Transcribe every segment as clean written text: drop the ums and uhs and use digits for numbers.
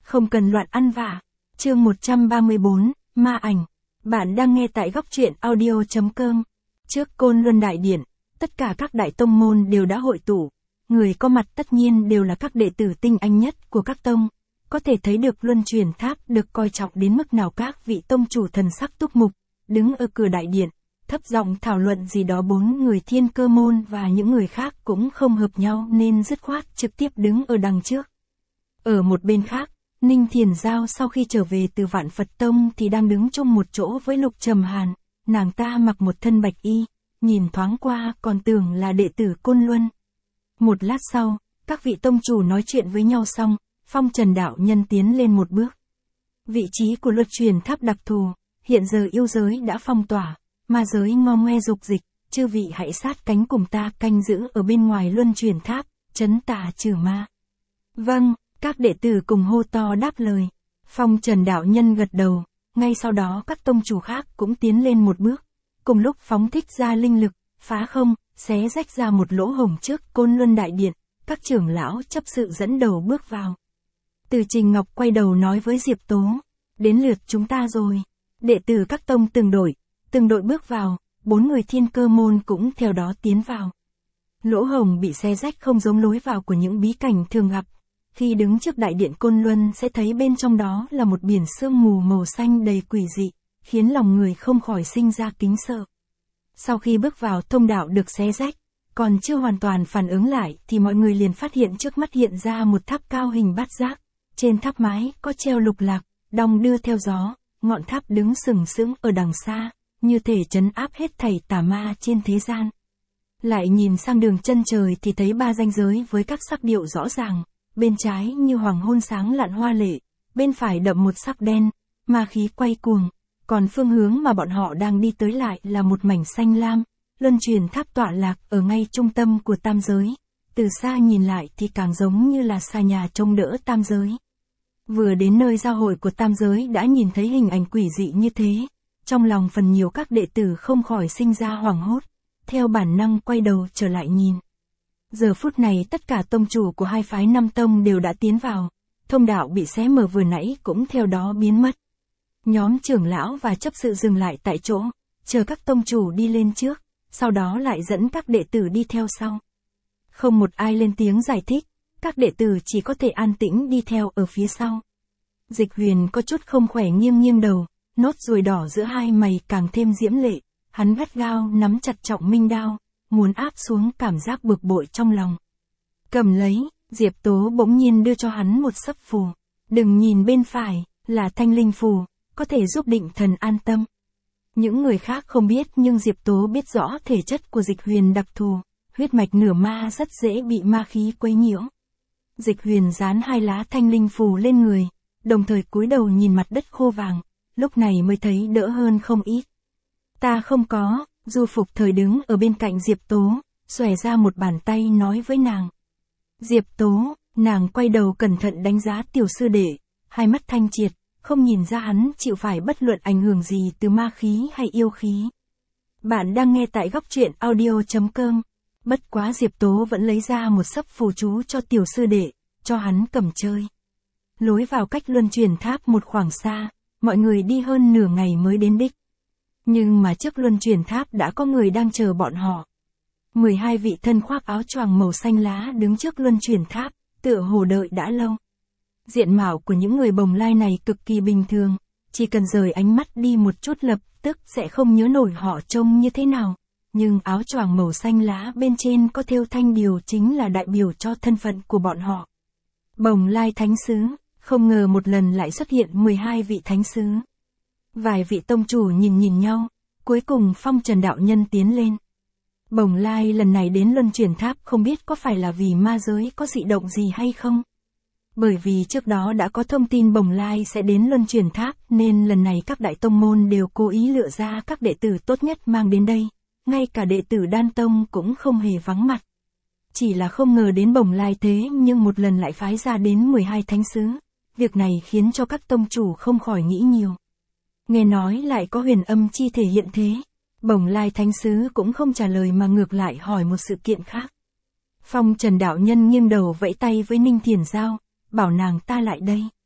không cần loạn ăn vạ. Chương 134, Ma ảnh. Bạn đang nghe tại góc truyện audio.com. Trước Côn Luân Đại Điện, tất cả các đại tông môn đều đã hội tụ. Người có mặt tất nhiên đều là các đệ tử tinh anh nhất của các tông. Có thể thấy được Luân Chuyển Tháp được coi trọng đến mức nào, các vị tông chủ thần sắc túc mục, đứng ở cửa đại điện, thấp giọng thảo luận gì đó. 4 người Thiên Cơ môn và những người khác cũng không hợp nhau nên dứt khoát trực tiếp đứng ở đằng trước. Ở một bên khác, Ninh Thiền Giao sau khi trở về từ Vạn Phật Tông thì đang đứng chung một chỗ với Lục Trầm Hàn. Nàng ta mặc một thân bạch y, nhìn thoáng qua còn tưởng là đệ tử Côn Luân. Một lát sau, các vị tông chủ nói chuyện với nhau xong, Phong Trần đạo nhân tiến lên một bước. Vị trí của Luân Chuyển Tháp đặc thù, hiện giờ yêu giới đã phong tỏa, ma giới ngo ngoe dục dịch, chư vị hãy sát cánh cùng ta canh giữ ở bên ngoài Luân Chuyển Tháp, trấn tà trừ ma. Vâng, các đệ tử cùng hô to đáp lời. Phong Trần đạo nhân gật đầu, ngay sau đó các tông chủ khác cũng tiến lên một bước, cùng lúc phóng thích ra linh lực, phá không, xé rách ra một lỗ hổng trước Côn Luân Đại Điện. Các trưởng lão chấp sự dẫn đầu bước vào. Từ Trình Ngọc quay đầu nói với Diệp Tố, đến lượt chúng ta rồi. Đệ tử các tông từng đội bước vào, 4 người Thiên Cơ môn cũng theo đó tiến vào. Lỗ hổng bị xé rách không giống lối vào của những bí cảnh thường gặp. Khi đứng trước đại điện Côn Luân sẽ thấy bên trong đó là một biển sương mù màu xanh đầy quỷ dị, khiến lòng người không khỏi sinh ra kính sợ. Sau khi bước vào thông đạo được xé rách, còn chưa hoàn toàn phản ứng lại thì mọi người liền phát hiện trước mắt hiện ra một tháp cao hình bát giác. Trên tháp mái có treo lục lạc, đong đưa theo gió, ngọn tháp đứng sừng sững ở đằng xa, như thể trấn áp hết thảy tà ma trên thế gian. Lại nhìn sang đường chân trời thì thấy 3 ranh giới với các sắc điệu rõ ràng, bên trái như hoàng hôn sáng lạn hoa lệ, bên phải đậm một sắc đen, ma khí quay cuồng, còn phương hướng mà bọn họ đang đi tới lại là một mảnh xanh lam. Luân Chuyển Tháp tọa lạc ở ngay trung tâm của tam giới, từ xa nhìn lại thì càng giống như là xà nhà trông đỡ tam giới. Vừa đến nơi giao hội của tam giới đã nhìn thấy hình ảnh quỷ dị như thế, trong lòng phần nhiều các đệ tử không khỏi sinh ra hoảng hốt, theo bản năng quay đầu trở lại nhìn. Giờ phút này tất cả tông chủ của hai phái Nam Tông đều đã tiến vào, thông đạo bị xé mở vừa nãy cũng theo đó biến mất. Nhóm trưởng lão và chấp sự dừng lại tại chỗ, chờ các tông chủ đi lên trước, sau đó lại dẫn các đệ tử đi theo sau. Không một ai lên tiếng giải thích, các đệ tử chỉ có thể an tĩnh đi theo ở phía sau. Dịch Huyền có chút không khỏe nghiêng nghiêng đầu, nốt ruồi đỏ giữa hai mày càng thêm diễm lệ, hắn gắt gao nắm chặt trọng minh đao, muốn áp xuống cảm giác bực bội trong lòng. Cầm lấy, Diệp Tố bỗng nhiên đưa cho hắn một sấp phù. Đừng nhìn bên phải, là thanh linh phù, có thể giúp định thần an tâm. Những người khác không biết nhưng Diệp Tố biết rõ thể chất của Dịch Huyền đặc thù, huyết mạch nửa ma rất dễ bị ma khí quấy nhiễu. Dịch Huyền dán 2 lá thanh linh phù lên người, đồng thời cúi đầu nhìn mặt đất khô vàng, lúc này mới thấy đỡ hơn không ít. Ta không có. Du Phục Thời đứng ở bên cạnh Diệp Tố, xòe ra một bàn tay nói với nàng. Diệp Tố, nàng quay đầu cẩn thận đánh giá tiểu sư đệ, hai mắt thanh triệt, không nhìn ra hắn chịu phải bất luận ảnh hưởng gì từ ma khí hay yêu khí. Bạn đang nghe tại góc truyện audio.com. Bất quá Diệp Tố vẫn lấy ra một sấp phù chú cho tiểu sư đệ, cho hắn cầm chơi. Lối vào cách Luân Chuyển Tháp một khoảng xa, mọi người đi hơn nửa ngày mới đến đích. Nhưng mà trước Luân Chuyển Tháp đã có người đang chờ bọn họ. 12 vị thân khoác áo choàng màu xanh lá đứng trước Luân Chuyển Tháp, tựa hồ đợi đã lâu. Diện mạo của những người bồng lai này cực kỳ bình thường, chỉ cần rời ánh mắt đi một chút lập tức sẽ không nhớ nổi họ trông như thế nào. Nhưng áo choàng màu xanh lá bên trên có thêu thanh điều chính là đại biểu cho thân phận của bọn họ. Bồng lai thánh sứ, không ngờ một lần lại xuất hiện 12 vị thánh sứ. Vài vị tông chủ nhìn nhau, cuối cùng Phong Trần đạo nhân tiến lên. Bồng lai lần này đến Luân Chuyển Tháp không biết có phải là vì ma giới có dị động gì hay không. Bởi vì trước đó đã có thông tin Bồng lai sẽ đến Luân Chuyển Tháp nên lần này các đại tông môn đều cố ý lựa ra các đệ tử tốt nhất mang đến đây. Ngay cả đệ tử Đan Tông cũng không hề vắng mặt. Chỉ là không ngờ đến Bồng lai thế nhưng một lần lại phái ra đến 12 thánh sứ. Việc này khiến cho các tông chủ không khỏi nghĩ nhiều. Nghe nói lại có huyền âm chi thể hiện thế. Bồng lai thánh sứ cũng không trả lời mà ngược lại hỏi một sự kiện khác. Phong Trần đạo nhân nghiêng đầu vẫy tay với Ninh Thiền Giao, bảo nàng ta lại đây.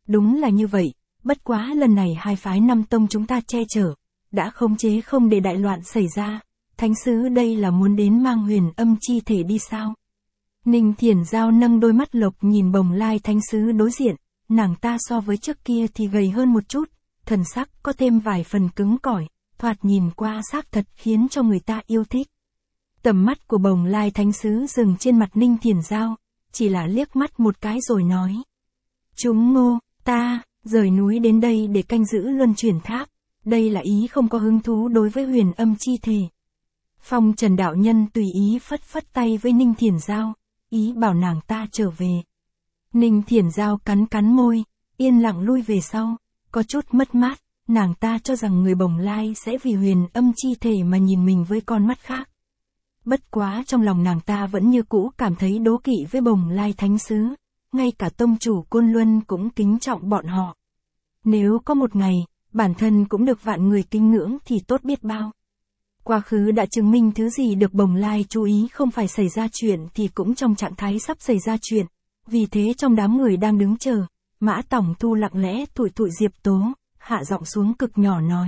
Đúng là như vậy, bất quá lần này hai phái Năm tông chúng ta che chở, đã khống chế không để đại loạn xảy ra, thánh sứ đây là muốn đến mang huyền âm chi thể đi sao? Ninh Thiển Giao nâng đôi mắt lộc nhìn Bồng Lai thánh sứ đối diện, nàng ta so với trước kia thì gầy hơn một chút, thần sắc có thêm vài phần cứng cỏi, thoạt nhìn qua xác thật khiến cho người ta yêu thích. Tầm mắt của Bồng Lai thánh sứ dừng trên mặt Ninh Thiển Giao, chỉ là liếc mắt một cái rồi nói. Chúng Ngô, ta, rời núi đến đây để canh giữ luân chuyển tháp, đây là ý không có hứng thú đối với huyền âm chi thể. Phong Trần đạo nhân tùy ý phất phất tay với Ninh Thiển Giao, ý bảo nàng ta trở về. Ninh Thiển Giao cắn cắn môi, yên lặng lui về sau, có chút mất mát, nàng ta cho rằng người Bồng Lai sẽ vì huyền âm chi thể mà nhìn mình với con mắt khác. Bất quá trong lòng nàng ta vẫn như cũ cảm thấy đố kỵ với Bồng Lai thánh sứ, ngay cả tông chủ Côn Luân cũng kính trọng bọn họ. Nếu có một ngày, bản thân cũng được vạn người kính ngưỡng thì tốt biết bao. Quá khứ đã chứng minh thứ gì được Bồng Lai chú ý không phải xảy ra chuyện thì cũng trong trạng thái sắp xảy ra chuyện. Vì thế trong đám người đang đứng chờ, Mã Tòng Thu lặng lẽ thổi thổi Diệp Tố, hạ giọng xuống cực nhỏ nói.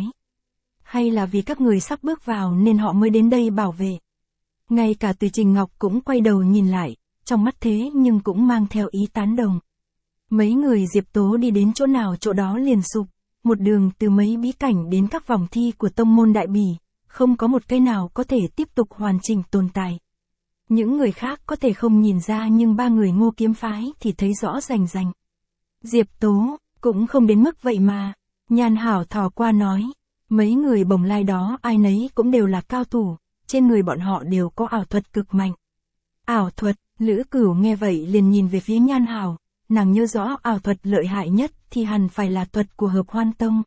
Hay là vì các người sắp bước vào nên họ mới đến đây bảo vệ. Ngay cả Từ Trình Ngọc cũng quay đầu nhìn lại, trong mắt thế nhưng cũng mang theo ý tán đồng. Mấy người Diệp Tố đi đến chỗ nào chỗ đó liền sụp, một đường từ mấy bí cảnh đến các vòng thi của tông môn Đại Bỉ, không có một cái nào có thể tiếp tục hoàn chỉnh tồn tại. Những người khác có thể không nhìn ra nhưng ba người Ngô kiếm phái thì thấy rõ rành rành. Diệp Tố, cũng không đến mức vậy mà. Nhan Hảo thò qua nói, mấy người Bồng Lai đó ai nấy cũng đều là cao thủ, trên người bọn họ đều có ảo thuật cực mạnh. Ảo thuật, Lữ Cửu nghe vậy liền nhìn về phía Nhan Hảo, nàng nhớ rõ ảo thuật lợi hại nhất thì hẳn phải là thuật của Hợp Hoan Tông.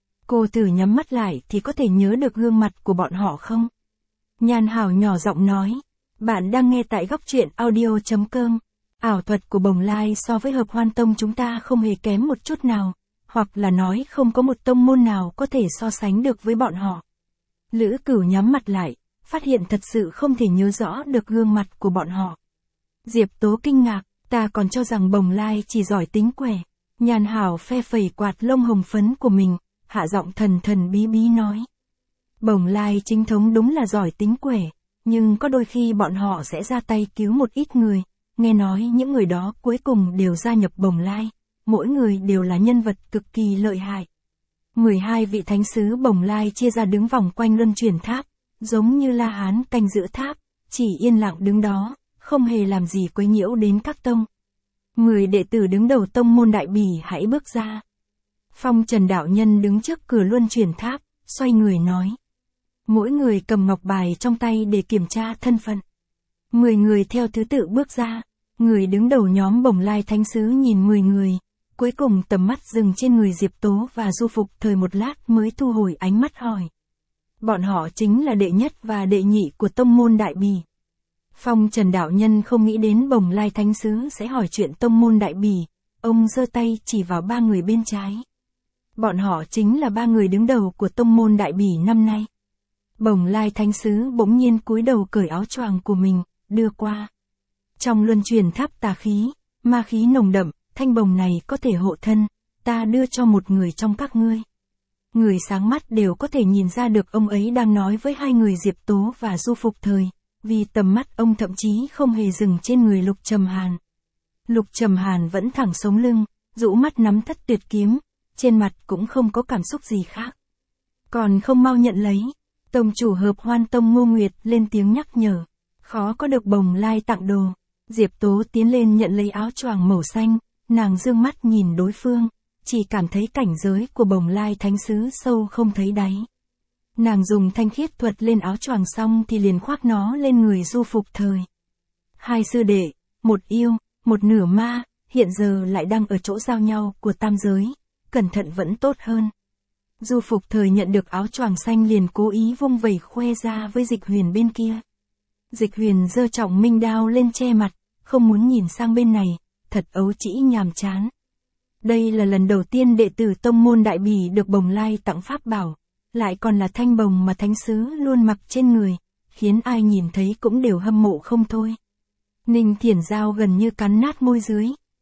Cô thử nhắm mắt lại thì có thể nhớ được gương mặt của bọn họ không? Nhan Hảo nhỏ giọng nói, bạn đang nghe tại góc truyện audio.com. Ảo thuật của Bồng Lai so với Hợp Hoan Tông chúng ta không hề kém một chút nào, hoặc là nói không có một tông môn nào có thể so sánh được với bọn họ. Lữ Cửu nhắm mặt lại, phát hiện thật sự không thể nhớ rõ được gương mặt của bọn họ. Diệp Tố kinh ngạc, ta còn cho rằng Bồng Lai chỉ giỏi tính quẻ. Nhan Hảo phe phẩy quạt lông hồng phấn của mình, hạ giọng thần thần bí bí nói. Bồng Lai chính thống đúng là giỏi tính quẻ, nhưng có đôi khi bọn họ sẽ ra tay cứu một ít người, nghe nói những người đó cuối cùng đều gia nhập Bồng Lai, mỗi người đều là nhân vật cực kỳ lợi hại. 12 vị thánh sứ Bồng Lai chia ra đứng vòng quanh luân chuyển tháp, giống như La Hán canh giữ tháp, chỉ yên lặng đứng đó, không hề làm gì quấy nhiễu đến các tông. 10 đệ tử đứng đầu tông môn Đại Bỉ hãy bước ra. Phong Trần đạo nhân đứng trước cửa luân chuyển tháp, xoay người nói. Mỗi người cầm ngọc bài trong tay để kiểm tra thân phận. 10 người theo thứ tự bước ra, người đứng đầu nhóm Bồng Lai thánh sứ nhìn 10 người, cuối cùng tầm mắt dừng trên người Diệp Tố và Du Phục Thời một lát mới thu hồi ánh mắt hỏi. Bọn họ chính là đệ nhất và đệ nhị của tông môn Đại Bỉ. Phong Trần đạo nhân không nghĩ đến Bồng Lai thánh sứ sẽ hỏi chuyện tông môn Đại Bỉ, ông giơ tay chỉ vào ba người bên trái. Bọn họ chính là ba người đứng đầu của tông môn Đại Bỉ năm nay. Bồng Lai thánh sứ bỗng nhiên cúi đầu cởi áo choàng của mình, đưa qua. Trong luân chuyển tháp tà khí, ma khí nồng đậm, thanh bồng này có thể hộ thân, ta đưa cho một người trong các ngươi. Người sáng mắt đều có thể nhìn ra được ông ấy đang nói với hai người Diệp Tố và Du Phục Thời, vì tầm mắt ông thậm chí không hề dừng trên người Lục Trầm Hàn. Lục Trầm Hàn vẫn thẳng sống lưng, rũ mắt nắm Thất Tuyệt kiếm, trên mặt cũng không có cảm xúc gì khác. Còn không mau nhận lấy, tông chủ Hợp Hoan Tông Ngô Nguyệt lên tiếng nhắc nhở, khó có được Bồng Lai tặng đồ. Diệp Tố tiến lên nhận lấy áo choàng màu xanh, nàng dương mắt nhìn đối phương, chỉ cảm thấy cảnh giới của Bồng Lai thánh sứ sâu không thấy đáy. Nàng dùng thanh khiết thuật lên áo choàng xong thì liền khoác nó lên người Du Phục Thời. Hai sư đệ, một yêu, một nửa ma, hiện giờ lại đang ở chỗ giao nhau của tam giới, cẩn thận vẫn tốt hơn. Du Phục Thời nhận được áo choàng xanh liền cố ý vung vẩy khoe ra với Dịch Huyền bên kia. Dịch Huyền giơ trọng minh đao lên che mặt, không muốn nhìn sang bên này, thật ấu trĩ nhàm chán. Đây là lần đầu tiên đệ tử tông môn Đại Bỉ được Bồng Lai tặng pháp bảo, lại còn là thanh bồng mà thánh sứ luôn mặc trên người, khiến ai nhìn thấy cũng đều hâm mộ không thôi. Ninh Thiển Giao gần như cắn nát môi dưới,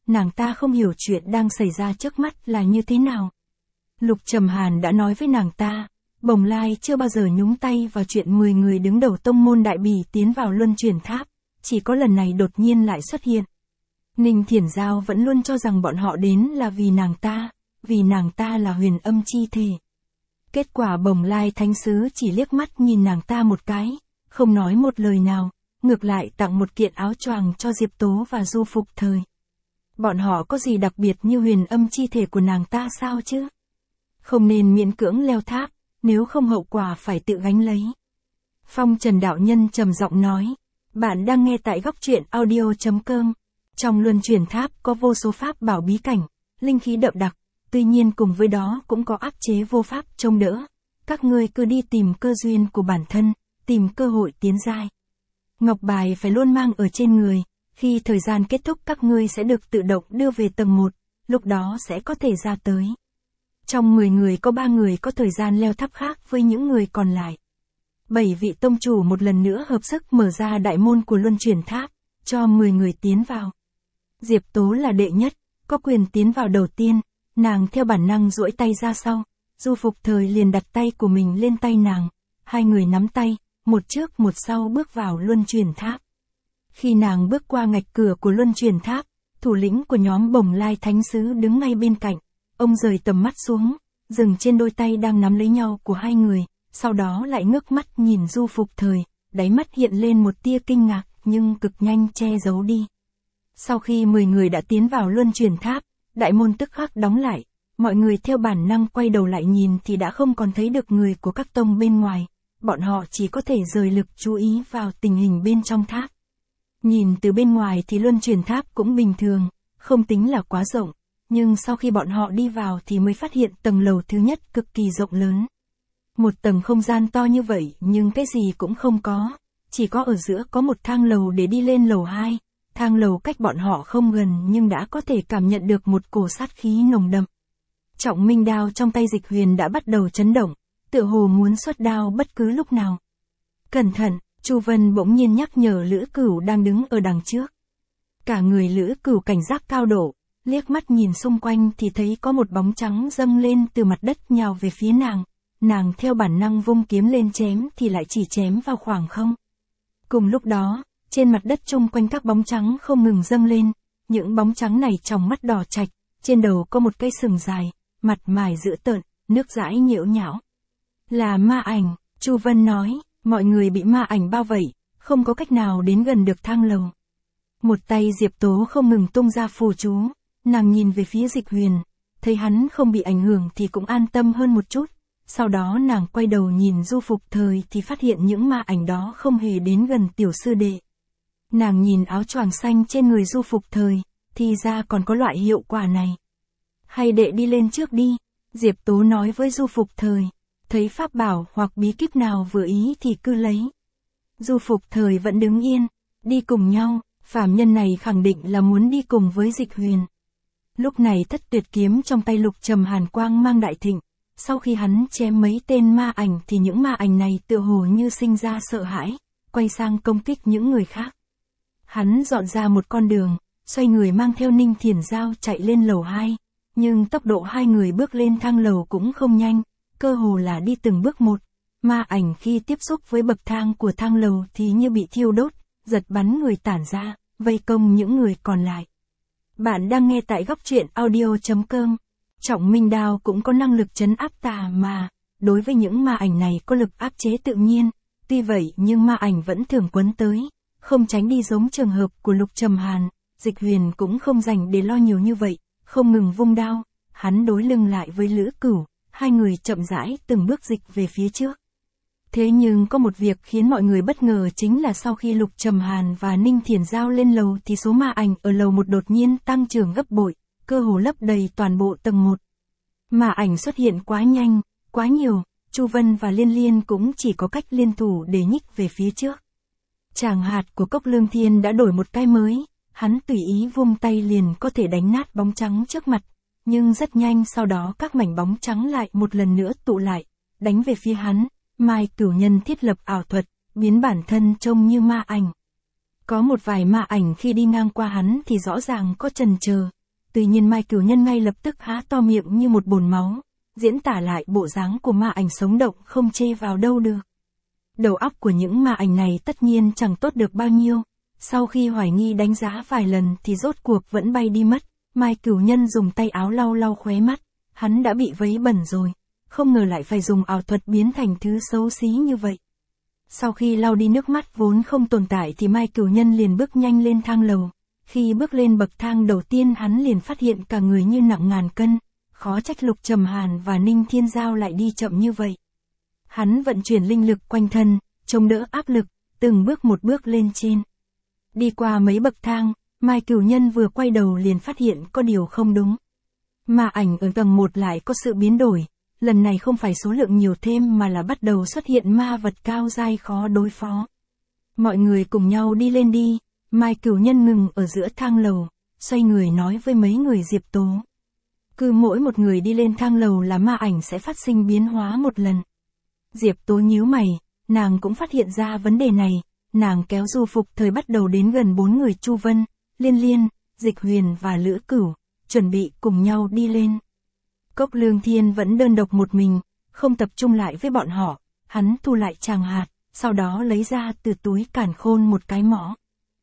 nàng ta không hiểu chuyện đang xảy ra trước mắt là như thế nào. Lục Trầm Hàn đã nói với nàng ta, Bồng Lai chưa bao giờ nhúng tay vào chuyện 10 người đứng đầu tông môn Đại Bỉ tiến vào Luân Chuyển Tháp, chỉ có lần này đột nhiên lại xuất hiện. Ninh Thiển Giao vẫn luôn cho rằng bọn họ đến là vì nàng ta là huyền âm chi thể. Kết quả Bồng Lai Thánh Sứ chỉ liếc mắt nhìn nàng ta một cái, không nói một lời nào, ngược lại tặng một kiện áo choàng cho Diệp Tố và Du Phục Thời. Bọn họ có gì đặc biệt như huyền âm chi thể của nàng ta sao chứ? Không nên miễn cưỡng leo tháp, nếu không hậu quả phải tự gánh lấy. Phong Trần đạo nhân trầm giọng nói, bạn đang nghe tại góc truyện audio.com. Trong Luân Chuyển Tháp có vô số pháp bảo bí cảnh, linh khí đậm đặc, tuy nhiên cùng với đó cũng có áp chế vô pháp trông đỡ. Các ngươi cứ đi tìm cơ duyên của bản thân, tìm cơ hội tiến giai. Ngọc bài phải luôn mang ở trên người, khi thời gian kết thúc các ngươi sẽ được tự động đưa về tầng 1, lúc đó sẽ có thể ra tới. Trong 10 người có 3 người có thời gian leo tháp khác với những người còn lại. 7 vị tông chủ một lần nữa hợp sức mở ra đại môn của Luân Chuyển Tháp, cho 10 người tiến vào. Diệp Tố là đệ nhất, có quyền tiến vào đầu tiên, nàng theo bản năng duỗi tay ra sau, Du Phục Thời liền đặt tay của mình lên tay nàng, hai người nắm tay, một trước một sau bước vào Luân Chuyển Tháp. Khi nàng bước qua ngạch cửa của Luân Chuyển Tháp, thủ lĩnh của nhóm Bồng Lai Thánh Sứ đứng ngay bên cạnh, ông rời tầm mắt xuống, dừng trên đôi tay đang nắm lấy nhau của hai người, sau đó lại ngước mắt nhìn Du Phục Thời, đáy mắt hiện lên một tia kinh ngạc nhưng cực nhanh che giấu đi. Sau khi 10 người đã tiến vào Luân Chuyển Tháp, đại môn tức khắc đóng lại, mọi người theo bản năng quay đầu lại nhìn thì đã không còn thấy được người của các tông bên ngoài, bọn họ chỉ có thể rời lực chú ý vào tình hình bên trong tháp. Nhìn từ bên ngoài thì Luân Chuyển Tháp cũng bình thường, không tính là quá rộng, nhưng sau khi bọn họ đi vào thì mới phát hiện tầng lầu thứ nhất cực kỳ rộng lớn. Một tầng không gian to như vậy nhưng cái gì cũng không có, chỉ có ở giữa có một thang lầu để đi lên lầu 2, thang lầu cách bọn họ không gần nhưng đã có thể cảm nhận được một cổ sát khí nồng đậm. Trọng minh đao trong tay Dịch Huyền đã bắt đầu chấn động, tựa hồ muốn xuất đao bất cứ lúc nào. Cẩn thận, Chu Vân bỗng nhiên nhắc nhở Lữ Cửu đang đứng ở đằng trước. Cả người Lữ Cửu cảnh giác cao độ, liếc mắt nhìn xung quanh thì thấy có một bóng trắng dâng lên từ mặt đất nhào về phía nàng. Nàng theo bản năng vung kiếm lên chém thì lại chỉ chém vào khoảng không. Cùng lúc đó, trên mặt đất chung quanh các bóng trắng không ngừng dâng lên, những bóng trắng này tròng mắt đỏ trạch, trên đầu có một cây sừng dài, mặt mày dữ tợn, nước dãi nhiễu nhão. Là ma ảnh, Chu Vân nói, mọi người bị ma ảnh bao vây, không có cách nào đến gần được thang lầu. Một tay Diệp Tố không ngừng tung ra phù chú, nàng nhìn về phía Dịch Huyền, thấy hắn không bị ảnh hưởng thì cũng an tâm hơn một chút. Sau đó nàng quay đầu nhìn Du Phục Thời thì phát hiện những ma ảnh đó không hề đến gần tiểu sư đệ. Nàng nhìn áo choàng xanh trên người Du Phục Thời, thì ra còn có loại hiệu quả này. Hay đệ đi lên trước đi, Diệp Tố nói với Du Phục Thời, thấy pháp bảo hoặc bí kíp nào vừa ý thì cứ lấy. Du Phục Thời vẫn đứng yên, đi cùng nhau, phàm nhân này khẳng định là muốn đi cùng với Dịch Huyền. Lúc này Thất Tuyệt kiếm trong tay Lục Trầm Hàn quang mang đại thịnh. Sau khi hắn chém mấy tên ma ảnh thì những ma ảnh này tựa hồ như sinh ra sợ hãi, quay sang công kích những người khác. Hắn dọn ra một con đường, xoay người mang theo Ninh Thiển Giao chạy lên lầu 2, nhưng tốc độ hai người bước lên thang lầu cũng không nhanh, cơ hồ là đi từng bước một. Ma ảnh khi tiếp xúc với bậc thang của thang lầu thì như bị thiêu đốt, giật bắn người tản ra, vây công những người còn lại. Bạn đang nghe tại góc truyện audio.com. Trọng minh đao cũng có năng lực trấn áp tà mà, đối với những ma ảnh này có lực áp chế tự nhiên, tuy vậy nhưng ma ảnh vẫn thường quấn tới, không tránh đi giống trường hợp của Lục Trầm Hàn. Dịch Huyền cũng không dành để lo nhiều như vậy, không ngừng vung đao, hắn đối lưng lại với Lữ Cửu, hai người chậm rãi từng bước dịch về phía trước. Thế nhưng có một việc khiến mọi người bất ngờ chính là sau khi Lục Trầm Hàn và Ninh Thiển Giao lên lầu thì số ma ảnh ở lầu 1 đột nhiên tăng trưởng gấp bội, cơ hồ lấp đầy toàn bộ tầng 1. Ma ảnh xuất hiện quá nhanh, quá nhiều, Chu Vân và Liên Liên cũng chỉ có cách liên thủ để nhích về phía trước. Tràng hạt của Cốc Lương Thiên đã đổi một cái mới, hắn tùy ý vung tay liền có thể đánh nát bóng trắng trước mặt, nhưng rất nhanh sau đó các mảnh bóng trắng lại một lần nữa tụ lại, đánh về phía hắn. Mai Cửu Nhân thiết lập ảo thuật, biến bản thân trông như ma ảnh. Có một vài ma ảnh khi đi ngang qua hắn thì rõ ràng có chần chờ. Tuy nhiên Mai Cửu Nhân ngay lập tức há to miệng như một bồn máu, diễn tả lại bộ dáng của ma ảnh sống động không chê vào đâu được. Đầu óc của những ma ảnh này tất nhiên chẳng tốt được bao nhiêu. Sau khi hoài nghi đánh giá vài lần thì rốt cuộc vẫn bay đi mất. Mai Cửu Nhân dùng tay áo lau lau khóe mắt. Hắn đã bị vấy bẩn rồi. Không ngờ lại phải dùng ảo thuật biến thành thứ xấu xí như vậy. Sau khi lau đi nước mắt vốn không tồn tại thì Mai Cửu Nhân liền bước nhanh lên thang lầu. Khi bước lên bậc thang đầu tiên hắn liền phát hiện cả người như nặng ngàn cân. Khó trách Lục Trầm Hàn và Ninh Thiên Giao lại đi chậm như vậy. Hắn vận chuyển linh lực quanh thân, chống đỡ áp lực, từng bước một bước lên trên. Đi qua mấy bậc thang, Mai Cửu Nhân vừa quay đầu liền phát hiện có điều không đúng. Ma ảnh ở tầng 1 lại có sự biến đổi, lần này không phải số lượng nhiều thêm mà là bắt đầu xuất hiện ma vật cao dai khó đối phó. Mọi người cùng nhau đi lên đi, Mai Cửu Nhân ngừng ở giữa thang lầu, xoay người nói với mấy người Diệp Tố. Cứ mỗi một người đi lên thang lầu là ma ảnh sẽ phát sinh biến hóa một lần. Diệp Tố nhíu mày, nàng cũng phát hiện ra vấn đề này, nàng kéo Du Phục Thời bắt đầu đến gần 4 người Chu Vân, Liên Liên, Dịch Huyền và Lữ Cửu, chuẩn bị cùng nhau đi lên. Cốc Lương Thiên vẫn đơn độc một mình, không tập trung lại với bọn họ, hắn thu lại tràng hạt, sau đó lấy ra từ túi càn khôn một cái mõ.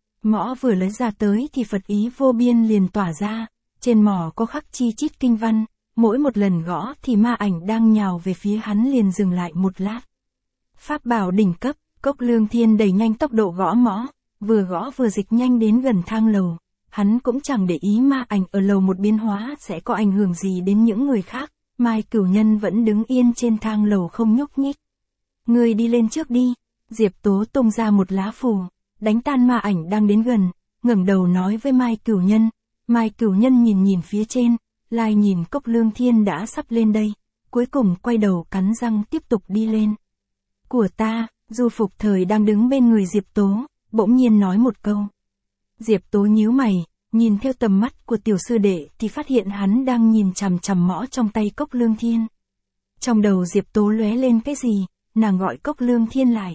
Mõ vừa lấy ra tới thì Phật ý vô biên liền tỏa ra, trên mỏ có khắc chi chít kinh văn, mỗi một lần gõ thì ma ảnh đang nhào về phía hắn liền dừng lại một lát. Pháp bảo đỉnh cấp, Cốc Lương Thiên đẩy nhanh tốc độ gõ mõ, vừa gõ vừa dịch nhanh đến gần thang lầu. Hắn cũng chẳng để ý ma ảnh ở lầu một biến hóa sẽ có ảnh hưởng gì đến những người khác, Mai Cửu Nhân vẫn đứng yên trên thang lầu không nhúc nhích. Người đi lên trước đi, Diệp Tố tung ra một lá phù, đánh tan ma ảnh đang đến gần, ngẩng đầu nói với Mai Cửu Nhân. Mai Cửu Nhân nhìn nhìn phía trên, lại nhìn Cốc Lương Thiên đã sắp lên đây, cuối cùng quay đầu cắn răng tiếp tục đi lên. Của ta, Du Phục Thời đang đứng bên người Diệp Tố, bỗng nhiên nói một câu. Diệp Tố nhíu mày, nhìn theo tầm mắt của tiểu sư đệ thì phát hiện hắn đang nhìn chằm chằm mõ trong tay Cốc Lương Thiên. Trong đầu Diệp Tố lóe lên cái gì, nàng gọi Cốc Lương Thiên lại.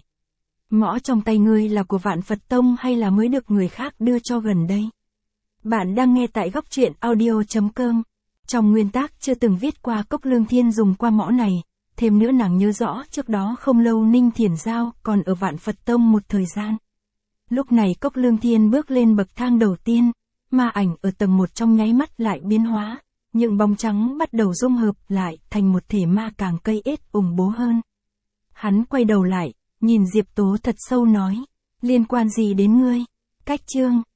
Mõ trong tay ngươi là của Vạn Phật Tông hay là mới được người khác đưa cho gần đây? Bạn đang nghe tại Góc Truyện Audio.com. Trong nguyên tác chưa từng viết qua Cốc Lương Thiên dùng qua mõ này, thêm nữa nàng nhớ rõ trước đó không lâu Ninh Thiển Giao còn ở Vạn Phật Tông một thời gian. Lúc này Cốc Lương Thiên bước lên bậc thang đầu tiên, ma ảnh ở tầng 1 trong nháy mắt lại biến hóa, những bóng trắng bắt đầu dung hợp lại thành một thể ma càng cây ết ủng bố hơn. Hắn quay đầu lại, nhìn Diệp Tố thật sâu nói, liên quan gì đến ngươi? Cách chương